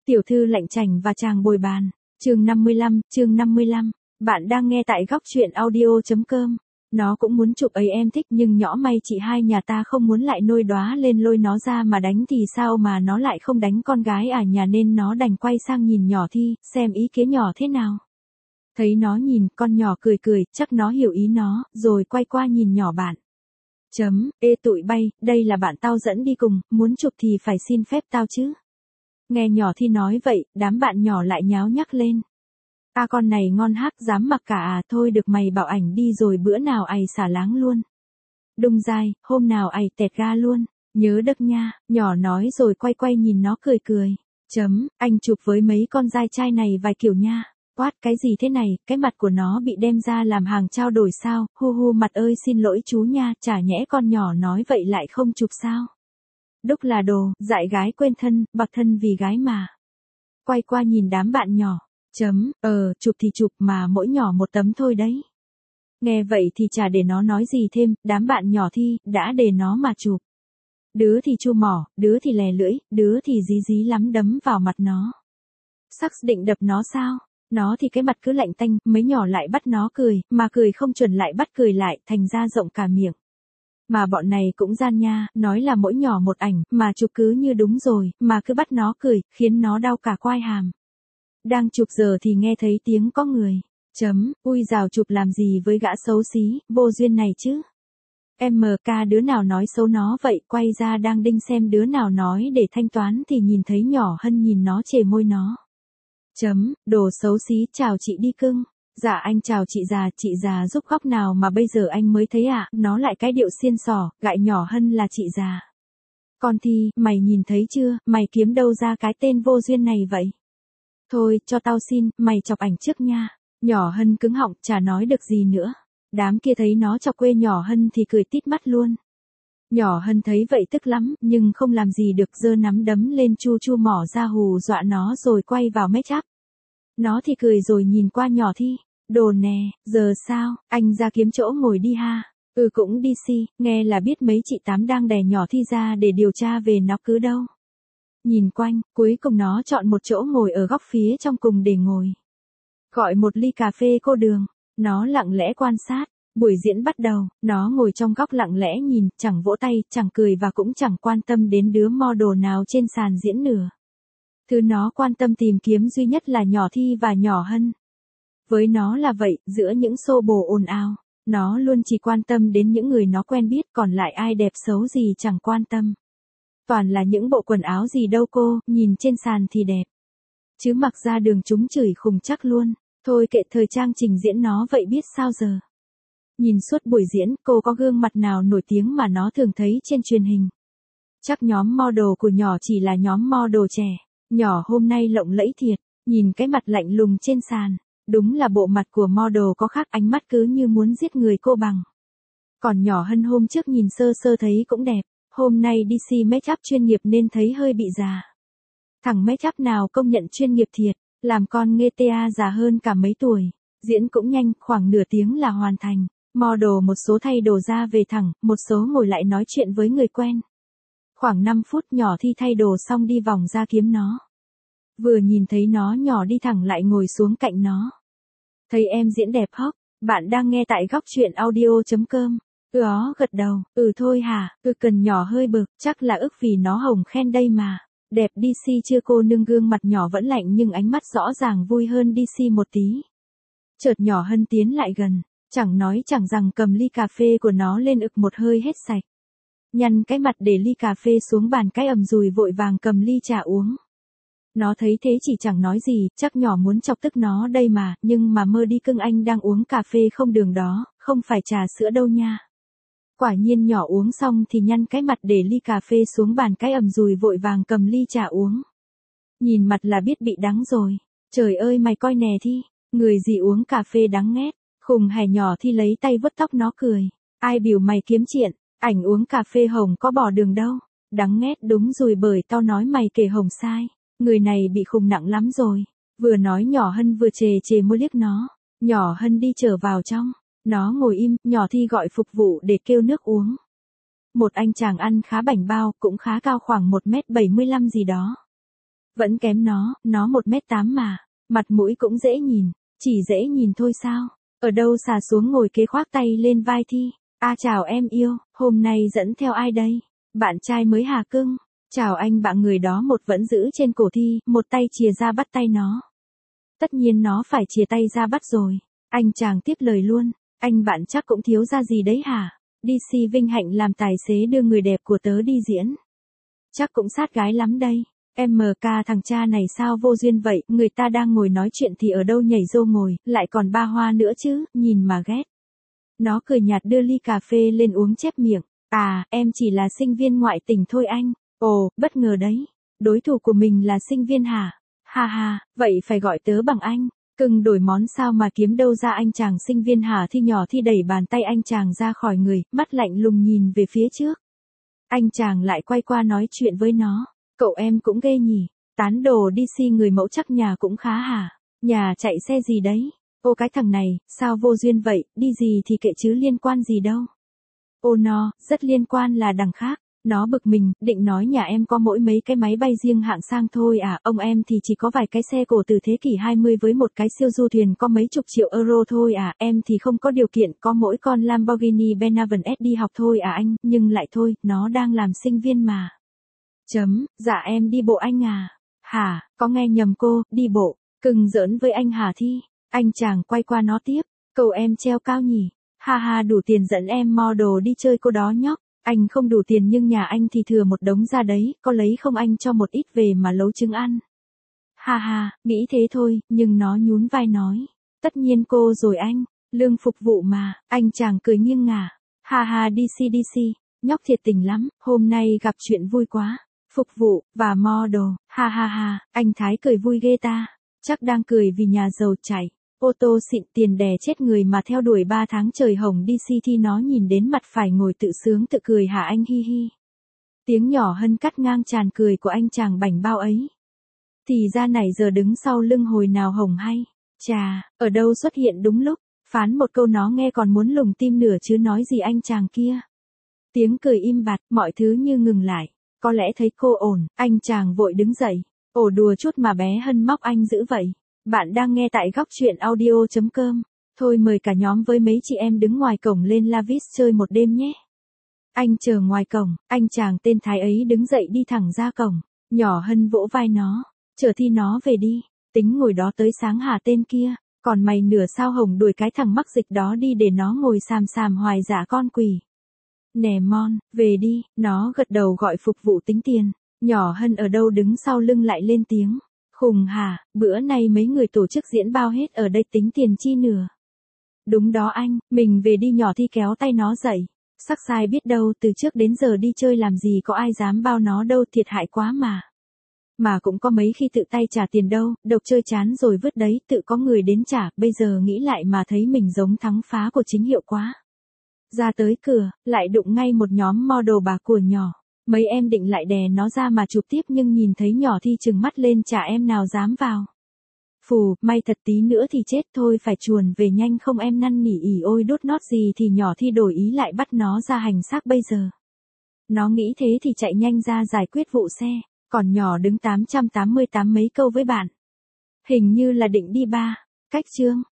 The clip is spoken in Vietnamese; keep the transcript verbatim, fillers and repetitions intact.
Tiểu thư lạnh chành và chàng bồi bàn. Chương năm mươi lăm, chương năm mươi lăm. Bạn đang nghe tại góc truyện audio chấm com. Nó cũng muốn chụp ấy em thích nhưng nhỏ may chị hai nhà ta không muốn lại nôi đóa lên lôi nó ra mà đánh thì sao mà nó lại không đánh con gái à nhà nên nó đành quay sang nhìn nhỏ Thi, xem ý kiến nhỏ thế nào. Thấy nó nhìn, con nhỏ cười cười, chắc nó hiểu ý nó, rồi quay qua nhìn nhỏ bạn. Chấm, ê tụi bay, đây là bạn tao dẫn đi cùng, muốn chụp thì phải xin phép tao chứ. Nghe nhỏ Thi nói vậy, đám bạn nhỏ lại nháo nhắc lên. A à, con này ngon hắc dám mặc cả à, thôi được mày bảo ảnh đi rồi bữa nào ày xả láng luôn. Đùng dai, hôm nào ày tẹt ga luôn, nhớ đấc nha, nhỏ nói rồi quay quay nhìn nó cười cười. Chấm, anh chụp với mấy con dai trai này vài kiểu nha. Quát cái gì thế này, cái mặt của nó bị đem ra làm hàng trao đổi sao, hu hu mặt ơi xin lỗi chú nha, chả nhẽ con nhỏ nói vậy lại không chụp sao. Đúc là đồ, dại gái quên thân, bạc thân vì gái mà. Quay qua nhìn đám bạn nhỏ. Chấm, ờ, chụp thì chụp mà mỗi nhỏ một tấm thôi đấy. Nghe vậy thì chả để nó nói gì thêm, đám bạn nhỏ Thi, đã để nó mà chụp. Đứa thì chu mỏ, đứa thì lè lưỡi, đứa thì dí dí lắm đấm vào mặt nó. Sắc định đập nó sao? Nó thì cái mặt cứ lạnh tanh, mấy nhỏ lại bắt nó cười, mà cười không chuẩn lại bắt cười lại, thành ra rộng cả miệng. Mà bọn này cũng gian nha, nói là mỗi nhỏ một ảnh, mà chụp cứ như đúng rồi, mà cứ bắt nó cười, khiến nó đau cả quai hàm. Đang chụp giờ thì nghe thấy tiếng có người. Chấm, ui rào chụp làm gì với gã xấu xí, vô duyên này chứ. em ca đứa nào nói xấu nó vậy, quay ra đang đinh xem đứa nào nói để thanh toán thì nhìn thấy nhỏ Hân nhìn nó chề môi nó. Chấm, đồ xấu xí, chào chị đi cưng. Dạ anh chào chị già, chị già giúp góc nào mà bây giờ anh mới thấy ạ, à? Nó lại cái điệu xiên xỏ, gại nhỏ Hân là chị già. Con Thi, mày nhìn thấy chưa, mày kiếm đâu ra cái tên vô duyên này vậy? Thôi, cho tao xin, mày chọc ảnh trước nha. Nhỏ Hân cứng họng, chả nói được gì nữa. Đám kia thấy nó chọc quê nhỏ Hân thì cười tít mắt luôn. Nhỏ Hân thấy vậy tức lắm, nhưng không làm gì được, giơ nắm đấm lên chu chu mỏ ra hù dọa nó rồi quay vào make up. Nó thì cười rồi nhìn qua nhỏ Thi. Đồ nè, giờ sao, anh ra kiếm chỗ ngồi đi ha. Ừ cũng đi si, nghe là biết mấy chị Tám đang đè nhỏ Thi ra để điều tra về nó cứ đâu. Nhìn quanh, cuối cùng nó chọn một chỗ ngồi ở góc phía trong cùng để ngồi. Gọi một ly cà phê cô đường, nó lặng lẽ quan sát. Buổi diễn bắt đầu, nó ngồi trong góc lặng lẽ nhìn, chẳng vỗ tay, chẳng cười và cũng chẳng quan tâm đến đứa model nào trên sàn diễn nửa. Thứ nó quan tâm tìm kiếm duy nhất là nhỏ Thi và nhỏ Hân. Với nó là vậy, giữa những xô bồ ồn ào, nó luôn chỉ quan tâm đến những người nó quen biết, còn lại ai đẹp xấu gì chẳng quan tâm. Toàn là những bộ quần áo gì đâu cô, nhìn trên sàn thì đẹp. Chứ mặc ra đường chúng chửi khùng chắc luôn, thôi kệ thời trang trình diễn nó vậy biết sao giờ. Nhìn suốt buổi diễn, cô có gương mặt nào nổi tiếng mà nó thường thấy trên truyền hình. Chắc nhóm model của nhỏ chỉ là nhóm model trẻ, nhỏ hôm nay lộng lẫy thiệt, nhìn cái mặt lạnh lùng trên sàn. Đúng là bộ mặt của model có khác, ánh mắt cứ như muốn giết người cô bằng. Còn nhỏ Hân hôm trước nhìn sơ sơ thấy cũng đẹp, hôm nay đi si make up chuyên nghiệp nên thấy hơi bị già. Thằng make up nào công nhận chuyên nghiệp thiệt, làm con nghe ta già hơn cả mấy tuổi. Diễn cũng nhanh, khoảng nửa tiếng là hoàn thành. Model một số thay đồ ra về thẳng, một số ngồi lại nói chuyện với người quen. Khoảng năm phút nhỏ Thi thay đồ xong đi vòng ra kiếm nó. Vừa nhìn thấy nó nhỏ đi thẳng lại ngồi xuống cạnh nó. Thấy em diễn đẹp hóc, bạn đang nghe tại góc truyện audio chấm com. Ừ ó gật đầu, ừ thôi hả, ừ cần nhỏ hơi bực, chắc là ức vì nó hồng khen đây mà. Đẹp đi si chưa cô nương, gương mặt nhỏ vẫn lạnh nhưng ánh mắt rõ ràng vui hơn đi si một tí. Chợt nhỏ Hân tiến lại gần, chẳng nói chẳng rằng cầm ly cà phê của nó lên ực một hơi hết sạch. Nhăn cái mặt để ly cà phê xuống bàn cái ầm dùi vội vàng cầm ly trà uống. Nó thấy thế chỉ chẳng nói gì, chắc nhỏ muốn chọc tức nó đây mà, nhưng mà mơ đi cưng, anh đang uống cà phê không đường đó, không phải trà sữa đâu nha. Quả nhiên nhỏ uống xong thì nhăn cái mặt để ly cà phê xuống bàn cái ầm dùi vội vàng cầm ly trà uống. Nhìn mặt là biết bị đắng rồi. Trời ơi mày coi nè Thi, người gì uống cà phê đắng nghét. Khùng hẻ nhỏ Thi lấy tay vuốt tóc nó cười. Ai biểu mày kiếm chuyện, ảnh uống cà phê hồng có bỏ đường đâu. Đắng nghét đúng rồi, bởi tao nói mày kể hồng sai. Người này bị khùng nặng lắm rồi. Vừa nói nhỏ Hân vừa chề chề môi liếc nó. Nhỏ Hân đi trở vào trong. Nó ngồi im, nhỏ Thi gọi phục vụ để kêu nước uống. Một anh chàng ăn khá bảnh bao, cũng khá cao, khoảng một mét bảy mươi lăm gì đó. Vẫn kém nó, nó một mét tám mà. Mặt mũi cũng dễ nhìn. Chỉ dễ nhìn thôi sao? Ở đâu xà xuống ngồi kế khoác tay lên vai Thi. À chào em yêu, hôm nay dẫn theo ai đây? Bạn trai mới hà cưng. Chào anh bạn, người đó một vẫn giữ trên cổ Thi, một tay chìa ra bắt tay nó. Tất nhiên nó phải chìa tay ra bắt rồi. Anh chàng tiếp lời luôn. Anh bạn chắc cũng thiếu ra gì đấy hả? đê xê vinh hạnh làm tài xế đưa người đẹp của tớ đi diễn. Chắc cũng sát gái lắm đây. em ca thằng cha này sao vô duyên vậy, người ta đang ngồi nói chuyện thì ở đâu nhảy rô ngồi, lại còn ba hoa nữa chứ, nhìn mà ghét. Nó cười nhạt đưa ly cà phê lên uống chép miệng. À, em chỉ là sinh viên ngoại tỉnh thôi anh. Ồ, bất ngờ đấy. Đối thủ của mình là sinh viên hả? Ha ha, vậy phải gọi tớ bằng anh. Cưng đổi món sao mà kiếm đâu ra anh chàng sinh viên hả? Thi nhỏ Thi đẩy bàn tay anh chàng ra khỏi người, mắt lạnh lùng nhìn về phía trước. Anh chàng lại quay qua nói chuyện với nó. Cậu em cũng ghê nhỉ, tán đồ đê xê người mẫu chắc nhà cũng khá hả? Nhà chạy xe gì đấy? Ô cái thằng này, sao vô duyên vậy, đi gì thì kệ chứ liên quan gì đâu. Ô nó, rất liên quan là đằng khác. Nó bực mình, định nói nhà em có mỗi mấy cái máy bay riêng hạng sang thôi à, ông em thì chỉ có vài cái xe cổ từ thế kỷ hai mươi với một cái siêu du thuyền có mấy chục triệu euro thôi à, em thì không có điều kiện, có mỗi con Lamborghini Benaven ét đi học thôi à anh, nhưng lại thôi, nó đang làm sinh viên mà. Chấm, dạ em đi bộ anh à. Hả, có nghe nhầm cô, đi bộ, cưng giỡn với anh hả Thi? Anh chàng quay qua nó tiếp, cậu em treo cao nhỉ, ha ha đủ tiền dẫn em model đi chơi cô đó nhóc. Anh không đủ tiền nhưng nhà anh thì thừa một đống ra đấy, có lấy không anh cho một ít về mà nấu trứng ăn. Ha ha, nghĩ thế thôi, nhưng nó nhún vai nói. Tất nhiên cô rồi anh, lương phục vụ mà, anh chàng cười nghiêng ngả. Ha ha đê xê đê xê, nhóc thiệt tình lắm, hôm nay gặp chuyện vui quá. Phục vụ, và model, ha ha ha, anh Thái cười vui ghê ta. Chắc đang cười vì nhà giàu chạy. Ô tô xịn tiền đè chết người mà theo đuổi ba tháng trời hồng đê xê. Thì nó nhìn đến mặt phải ngồi tự sướng tự cười hả anh hi hi. Tiếng nhỏ Hân cắt ngang tràn cười của anh chàng bảnh bao ấy. Thì ra này giờ đứng sau lưng hồi nào hồng hay. Chà, ở đâu xuất hiện đúng lúc. Phán một câu nó nghe còn muốn lùng tim nửa chứ nói gì anh chàng kia. Tiếng cười im bặt, mọi thứ như ngừng lại. Có lẽ thấy cô ổn, anh chàng vội đứng dậy. Ồ đùa chút mà bé Hân móc anh dữ vậy. Bạn đang nghe tại góc truyện audio chấm com. Thôi mời cả nhóm với mấy chị em đứng ngoài cổng lên Lavis chơi một đêm nhé. Anh chờ ngoài cổng, anh chàng tên Thái ấy đứng dậy đi thẳng ra cổng. Nhỏ Hân vỗ vai nó. Chở Thi nó về đi. Tính ngồi đó tới sáng hả tên kia. Còn mày nửa sao hồng đuổi cái thằng mắc dịch đó đi để nó ngồi xàm xàm hoài dạ con quỷ. Nè Mon, về đi, nó gật đầu gọi phục vụ tính tiền. Nhỏ Hân ở đâu đứng sau lưng lại lên tiếng. Khùng hả, bữa nay mấy người tổ chức diễn bao hết ở đây tính tiền chi nửa. Đúng đó anh, mình về đi. Nhỏ Thi kéo tay nó dậy. Sắc sai biết đâu từ trước đến giờ đi chơi làm gì có ai dám bao nó đâu, thiệt hại quá mà. Mà cũng có mấy khi tự tay trả tiền đâu, độc chơi chán rồi vứt đấy, tự có người đến trả, bây giờ nghĩ lại mà thấy mình giống thắng phá của chính hiệu quá. Ra tới cửa, lại đụng ngay một nhóm model bà của nhỏ. Mấy em định lại đè nó ra mà chụp tiếp nhưng nhìn thấy nhỏ Thi trừng mắt lên chả em nào dám vào. Phù, may thật tí nữa thì chết thôi, phải chuồn về nhanh không em năn nỉ ỉ ôi đốt nót gì thì nhỏ Thi đổi ý lại bắt nó ra hành xác bây giờ. Nó nghĩ thế thì chạy nhanh ra giải quyết vụ xe, còn nhỏ đứng tám trăm tám mươi tám mấy câu với bạn. Hình như là định đi ba. Cách chương.